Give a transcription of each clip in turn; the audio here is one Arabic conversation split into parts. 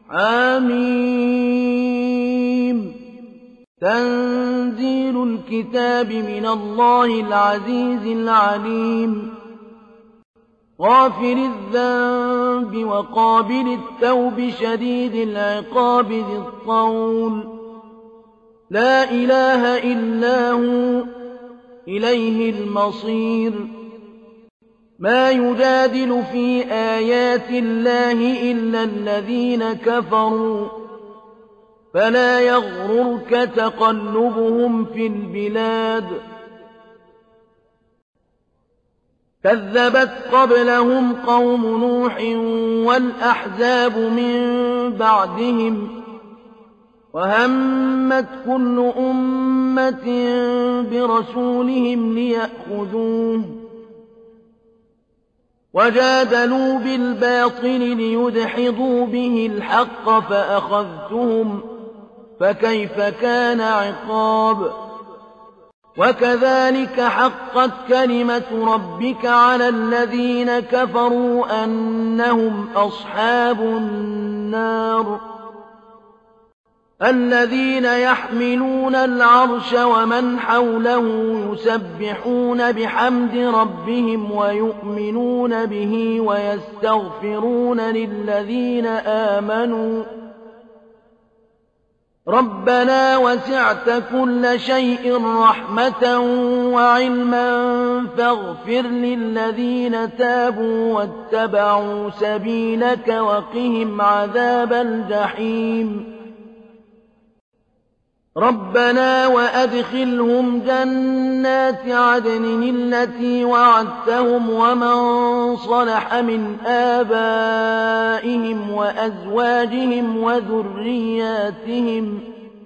حم تنزيل الكتاب من الله العزيز العليم غافر الذنب وقابل التوب شديد العقاب ذي الطول لا إله إلا هو إليه المصير ما يجادل في آيات الله إلا الذين كفروا فلا يغررك تقلبهم في البلاد كذبت قبلهم قوم نوح والأحزاب من بعدهم وهمت كل أمة برسولهم ليأخذوه وجادلوا بالباطل ليدحضوا به الحق فأخذتهم فكيف كان عقاب وكذلك حقت كلمة ربك على الذين كفروا أنهم أصحاب النار الذين يحملون العرش ومن حوله يسبحون بحمد ربهم ويؤمنون به ويستغفرون للذين آمنوا ربنا وسعت كل شيء رحمة وعلما فاغفر للذين تابوا واتبعوا سبيلك وقهم عذاب الجحيم ربنا وأدخلهم جنات عدن التي وعدتهم ومن صلح من آبائهم وأزواجهم وذرياتهم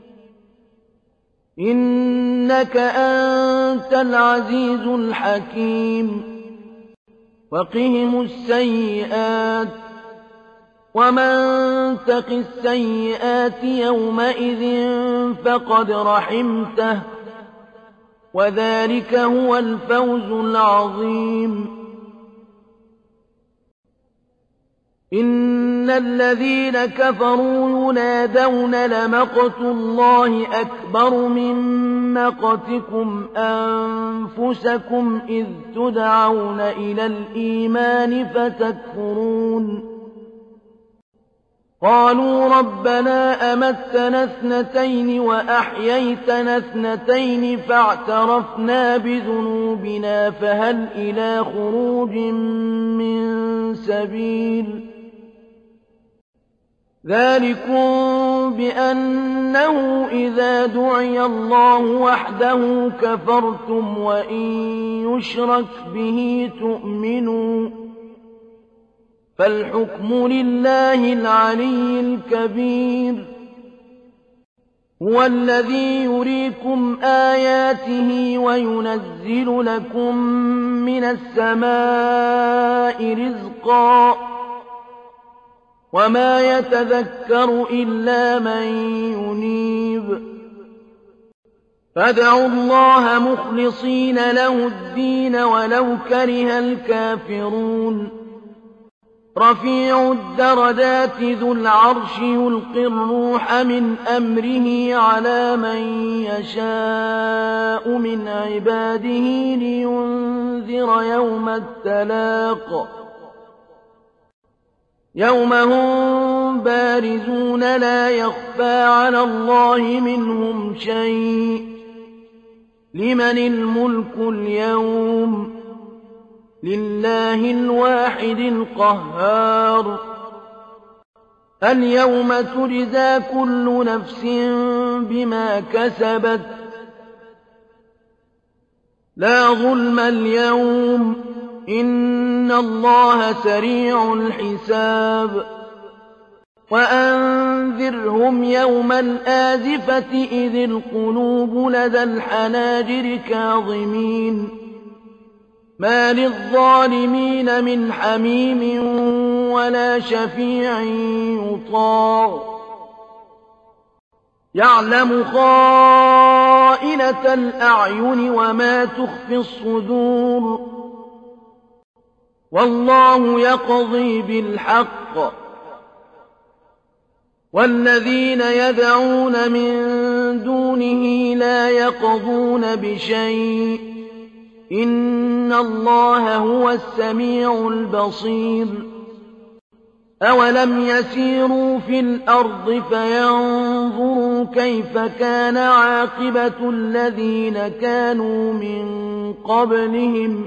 إنك أنت العزيز الحكيم وقهم السيئات ومن تق السيئات يومئذ فقد رحمته وذلك هو الفوز العظيم إن الذين كفروا ينادون لمقت الله أكبر من مقتكم أنفسكم إذ تدعون إلى الإيمان فتكفرون قالوا ربنا أمتنا اثنتين وأحييتنا اثنتين فاعترفنا بذنوبنا فهل إلى خروج من سبيل ذلكم بأنه إذا دعي الله وحده كفرتم وإن يشرك به تؤمنوا فالحكم لله العلي الكبير هو الذي يريكم آياته وينزل لكم من السماء رزقا وما يتذكر إلا من ينيب فادعوا الله مخلصين له الدين ولو كره الكافرون رفيع الدرجات ذو العرش يلقي الروح من أمره على من يشاء من عباده لينذر يوم التلاق يوم هم بارزون لا يخفى على الله منهم شيء لمن الملك اليوم لله الواحد القهار اليوم تجزى كل نفس بما كسبت لا ظلم اليوم إن الله سريع الحساب وأنذرهم يوم الآزفة إذ القلوب لدى الحناجر كاظمين ما للظالمين من حميم ولا شفيع يطاع يعلم خائنة الأعين وما تخفي الصدور والله يقضي بالحق والذين يدعون من دونه لا يقضون بشيء إن الله هو السميع البصير أولم يسيروا في الأرض فينظروا كيف كان عاقبة الذين كانوا من قبلهم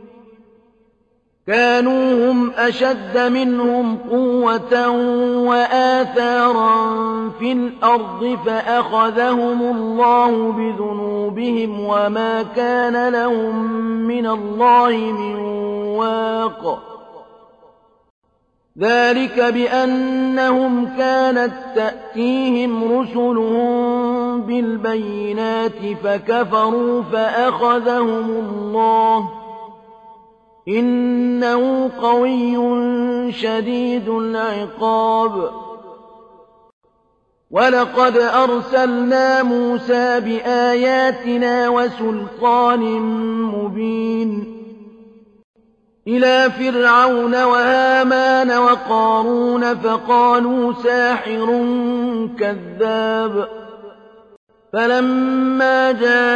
كانوا هم أشد منهم قوة وآثارا في الأرض فأخذهم الله بذنوبهم وما كان لهم من الله من واق ذلك بأنهم كانت تأتيهم رسلهم بالبينات فكفروا فأخذهم الله إنه قوي شديد العقاب ولقد أرسلنا موسى بآياتنا وسلطان مبين إلى فرعون وهامان وقارون فقالوا ساحر كذاب فلما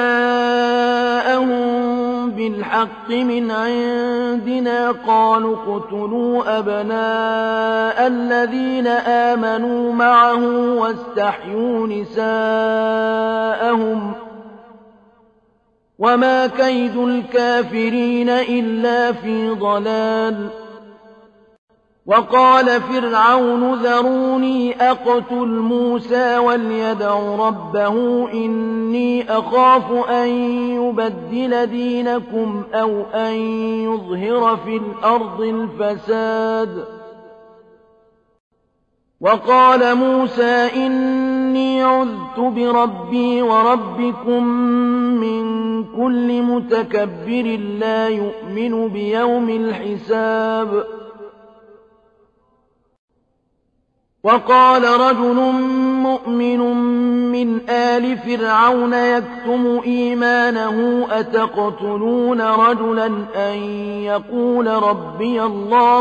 جاءهم بالحق من عندنا قالوا اقتلوا أبناء الذين آمنوا معه واستحيوا نساءهم وما كيد الكافرين إلا في ضلال وقال فرعون ذروني أقتل موسى وليدع ربه إني أخاف أن يبدل دينكم أو أن يظهر في الأرض الفساد وقال موسى إني عذت بربي وربكم من كل متكبر لا يؤمن بيوم الحساب وقال رجل مؤمن من آل فرعون يكتم إيمانه أتقتلون رجلا أن يقول ربي الله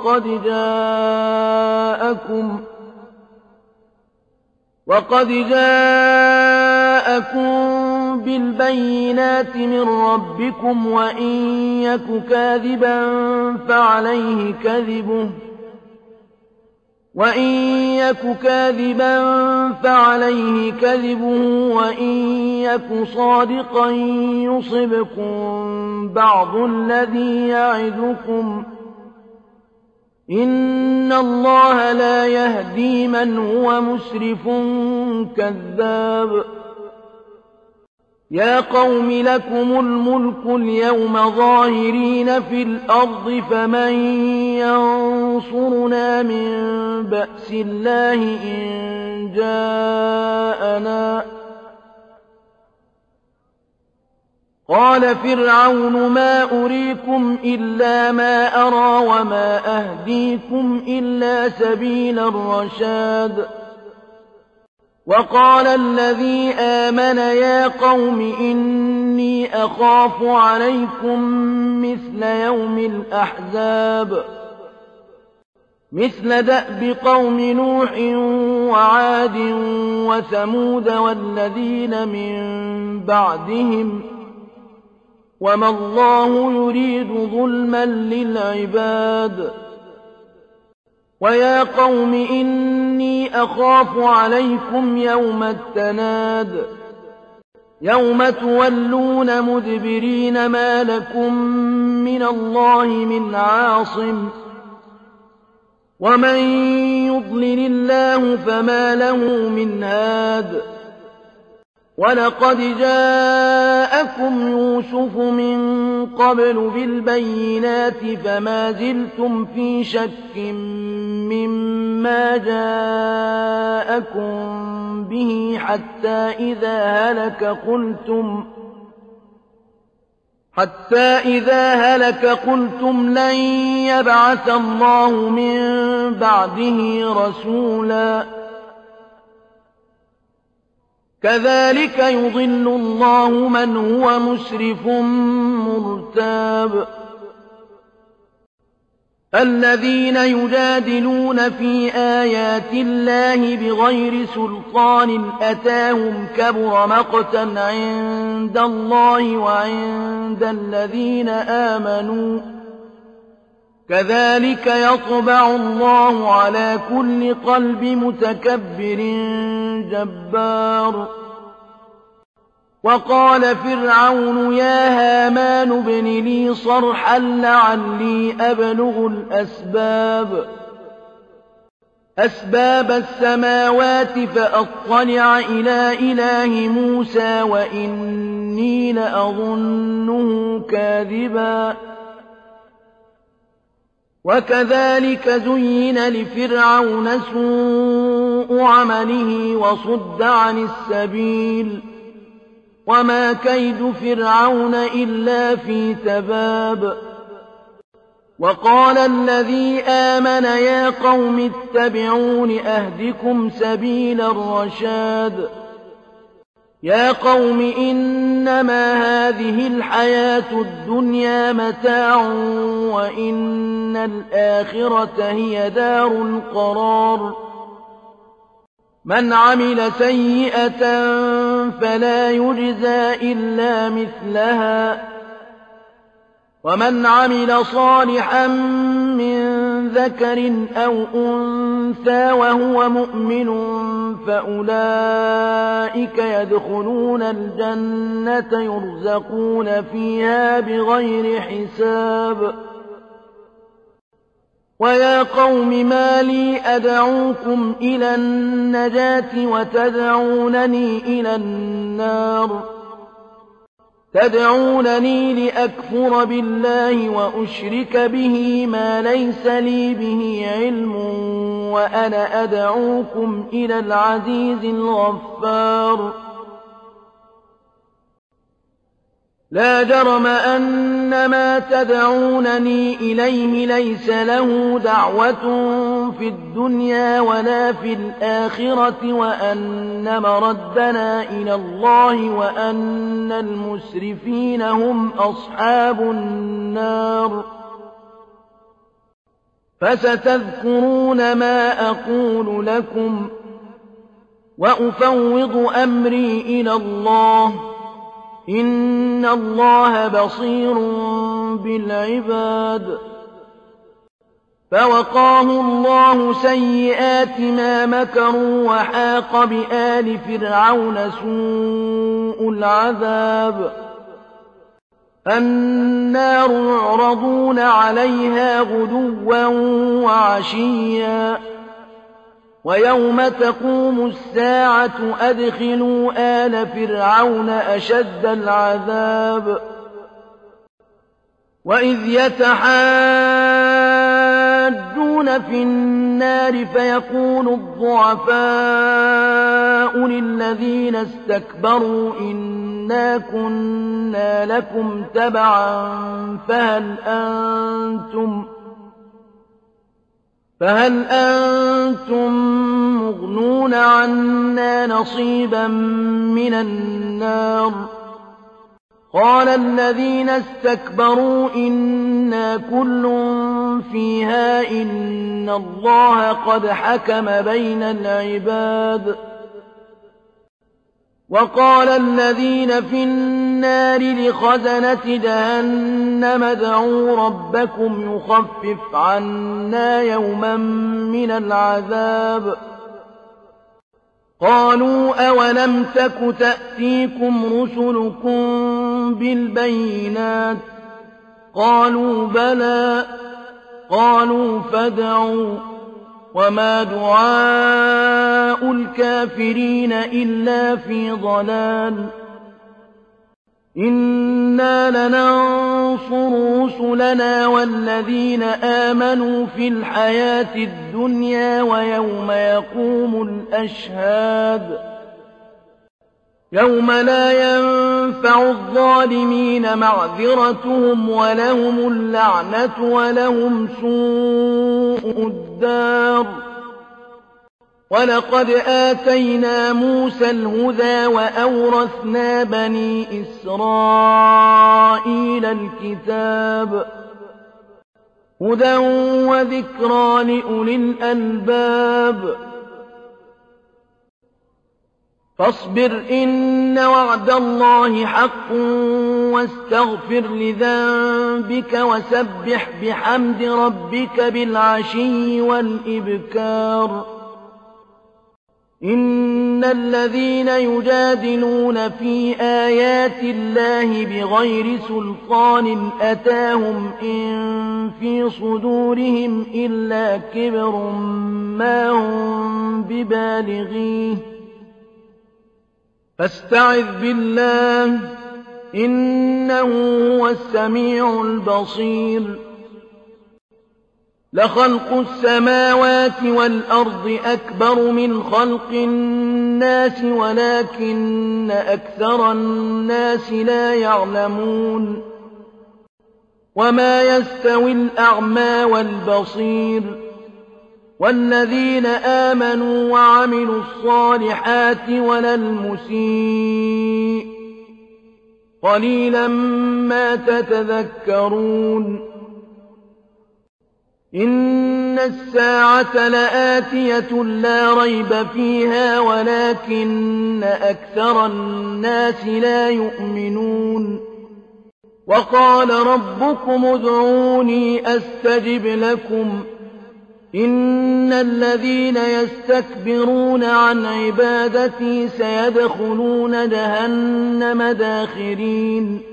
وقد جاءكم بالبينات من ربكم وإن يك كاذبا فعليه كذبه وإن يك صادقا يصبكم بعض الذي يعدكم إن الله لا يهدي من هو مسرف كذاب يا قوم لكم الملك اليوم ظاهرين في الأرض فمن ينصرنا من بأس الله إن جاءنا قال فرعون ما أريكم إلا ما أرى وما أهديكم إلا سبيل الرشاد وقال الذي آمن يا قوم إني أخاف عليكم مثل يوم الأحزاب مثل دأب قوم نوح وعاد وثمود والذين من بعدهم وما الله يريد ظلما للعباد ويا قوم إني أخاف عليكم يوم التناد يوم تولون مدبرين ما لكم من الله من عاصم ومن يضلل الله فما له من هاد ولقد جاءكم يوسف من قبل بالبينات فما زلتم في شك مما جاءكم به حتى إذا هلك قلتم لن يبعث الله من بعده رسولا كذلك يضل الله من هو مسرف مرتاب الذين يجادلون في آيات الله بغير سلطان أتاهم كبر مقتا عند الله وعند الذين آمنوا كذلك يطبع الله على كل قلب متكبر جبار. وقال فرعون يا هامان ابن لي صرحا لعلي أبلغ أسباب السماوات فأطلع إلى إله موسى وإني لأظنه كاذبا. وكذلك زين لفرعون سوء عمله وصد عن السبيل وما كيد فرعون إلا في تباب. وقال الذي آمن يا قوم اتبعون أهدكم سبيل الرشاد. يا قوم إنما هذه الحياة الدنيا متاع وإن الآخرة هي دار القرار. من عمل سيئة فلا يجزى إلا مثلها ومن عمل صالحا من ذكر أو أنثى وهو مؤمن فأولئك يدخلون الجنة يرزقون فيها بغير حساب. ويا قوم ما لي أدعوكم إلى النجاة وتدعونني إلى النار. تدعونني لأكفر بالله وأشرك به ما ليس لي به علم وأنا أدعوكم إلى العزيز الغفار. لا جرم أن ما تدعونني إليه ليس له دعوة في الدنيا ولا في الآخرة وأن مردنا إلى الله وأن المسرفين هم أصحاب النار. فستذكرون ما أقول لكم وأفوض أمري إلى الله إن الله بصير بالعباد. فوقاه الله سيئات ما مكروا وحاق بآل فرعون سوء العذاب. النار يعرضون عليها غدوا وعشيا ويوم تقوم الساعة أدخلوا آل فرعون أشد العذاب. وإذ يتحاجون في النار فيقول الضعفاء للذين استكبروا إنا كنا لكم تبعا فهل أنتم مغنون عنا نصيبا من النار. قال الذين استكبروا إنا كل فيها إن الله قد حكم بين العباد. وقال الذين في النار لخزنة جهنم ادعوا ربكم يخفف عنا يوما من العذاب. قالوا أولم تك تأتيكم رسلكم بالبينات قالوا بلى قالوا فادعوا وما دعاء الكافرين إلا في ضلال. إنا لننصر رسلنا والذين آمنوا في الحياة الدنيا ويوم يقوم الأشهاد. يوم لا ينفع الظالمين معذرتهم ولهم اللعنة ولهم سوء الدار. ولقد آتينا موسى الهدى وأورثنا بني إسرائيل الكتاب. هدى وذكرى لأولي الألباب فاصبر إن وعد الله حق واستغفر لذنبك وسبح بحمد ربك بالعشي والإبكار إن الذين يجادلون في آيات الله بغير سلطان أتاهم إن في صدورهم إلا كبر ما هم ببالغيه فاستعذ بالله إنه هو السميع البصير لخلق السماوات والأرض أكبر من خلق الناس ولكن أكثر الناس لا يعلمون وما يستوي الأعمى والبصير والذين آمنوا وعملوا الصالحات ولا المسيء قليلا ما تتذكرون إن الساعة لآتية لا ريب فيها ولكن أكثر الناس لا يؤمنون وقال ربكم ادعوني أستجب لكم إن الذين يستكبرون عن عبادتي سيدخلون جهنم داخرين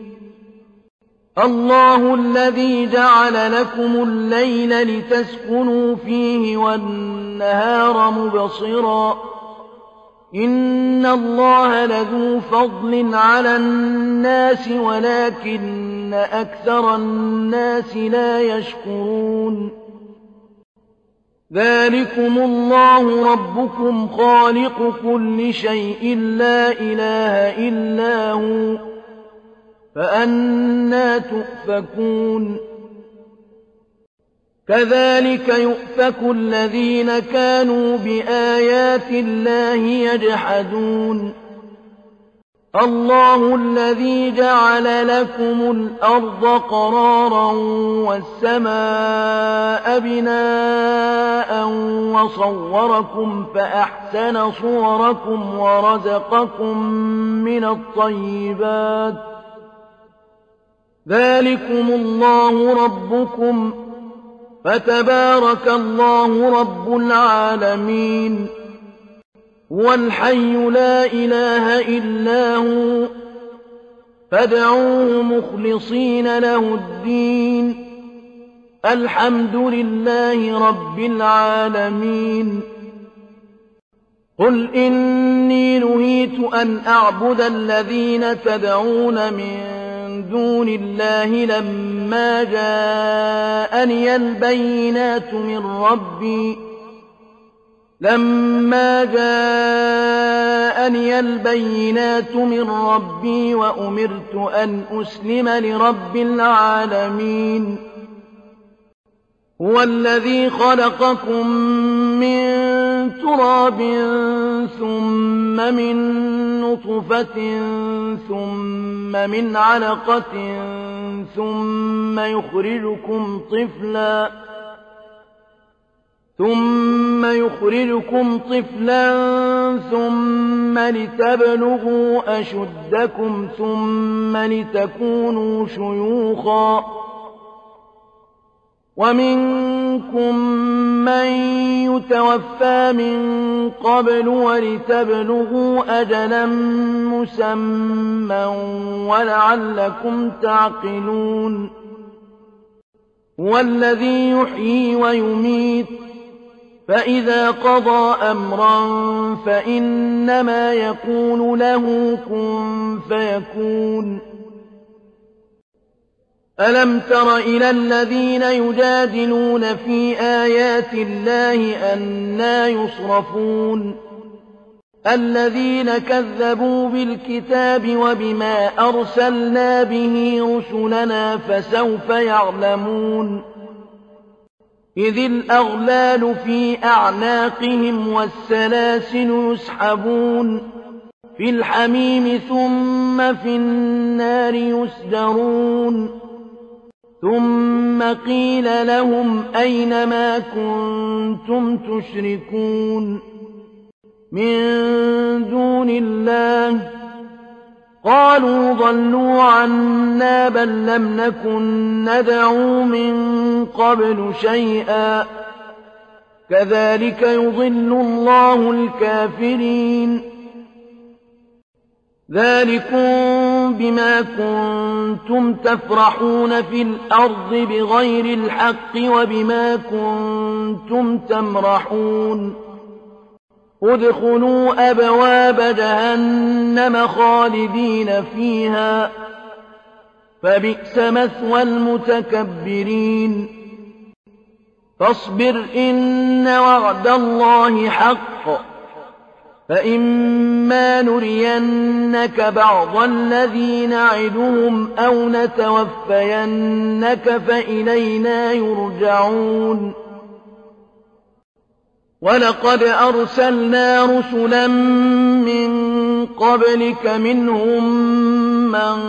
الله الذي جعل لكم الليل لتسكنوا فيه والنهار مبصرا إن الله لذو فضل على الناس ولكن أكثر الناس لا يشكرون ذلكم الله ربكم خالق كل شيء لا إله إلا هو فأنى تؤفكون كذلك يؤفك الذين كانوا بآيات الله يجحدون الله الذي جعل لكم الأرض قرارا والسماء بناء وصوركم فأحسن صوركم ورزقكم من الطيبات ذلكم الله ربكم فتبارك الله رب العالمين هو الحي لا إله إلا هو فادعوه مخلصين له الدين الحمد لله رب العالمين قل إني نهيت أن أعبد الذين تدعون من دون الله لما جاءني البينات من ربي وأمرت أن أسلم لرب العالمين هو الذي خلقكم من تراب ثم من نطفة ثم من علقة ثم يخرجكم طفلا ثم لتبلغوا أشدكم ثم لتكونوا شيوخا ومنكم من يتوفى من قبل ولتبلغوا أجلا مسمى ولعلكم تعقلون هو الذي يحيي ويميت فإذا قضى أمرا فإنما يقول له كن فيكون ألم تر إلى الذين يجادلون في آيات الله أنى يصرفون الذين كذبوا بالكتاب وبما أرسلنا به رسلنا فسوف يعلمون إذ الأغلال في أعناقهم والسلاسل يسحبون في الحميم ثم في النار يسجرون ثم قيل لهم أين ما كنتم تشركون من دون الله قالوا ضلوا عنا بل لم نكن ندعو من قبل شيئا كذلك يضل الله الكافرين ذلكم بما كنتم تفرحون في الأرض بغير الحق وبما كنتم تمرحون ادخلوا أبواب جهنم خالدين فيها فبئس مثوى المتكبرين فاصبر إن وعد الله حق فإما نرينك بعض الذي نعدهم أو نتوفينك فإلينا يرجعون ولقد أرسلنا رسلا من قبلك منهم من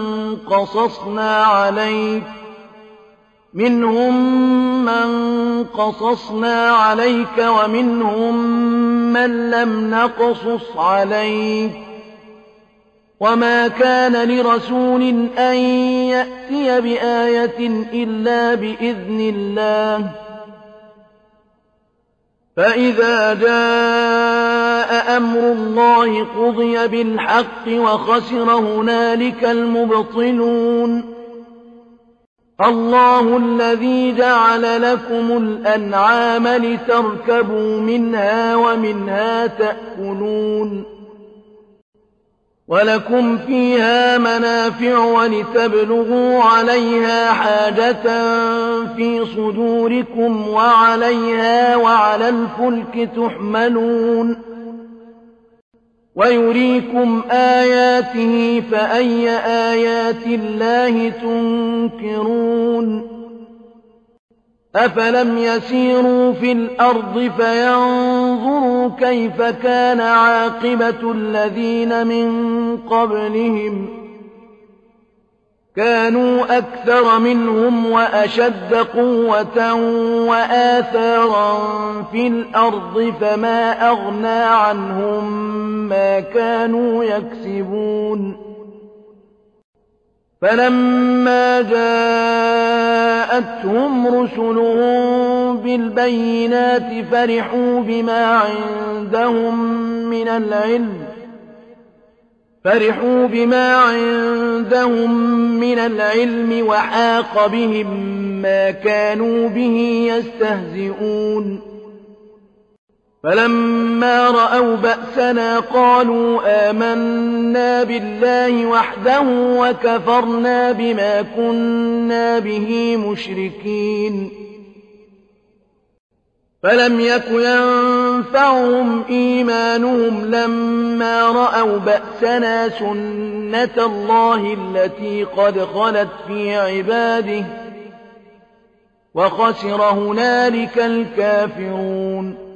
قصصنا عليك ومنهم من لم نقصص عليك وما كان لرسول أن يأتي بآية إلا بإذن الله فإذا جاء أمر الله قضي بالحق وخسر هنالك المبطلون الله الذي جعل لكم الأنعام لتركبوا منها ومنها تأكلون ولكم فيها منافع ولتبلغوا عليها حاجة في صدوركم وعليها وعلى الفلك تحملون ويريكم آياته فأي آيات الله تنكرون أفلم يسيروا في الأرض فينظروا كيف كان عاقبة الذين من قبلهم كانوا أكثر منهم وأشد قوة وآثارا في الأرض فما أغنى عنهم ما كانوا يكسبون فلما جاءتهم رسلهم بالبينات فرحوا بما عندهم من العلم وحاق بهم ما كانوا به يستهزئون فلما رأوا بأسنا قالوا آمنا بالله وحده وكفرنا بما كنا به مشركين فلم يك ينفعهم إيمانهم لما رأوا بأسنا سنة الله التي قد خلت في عباده وخسر هنالك الكافرون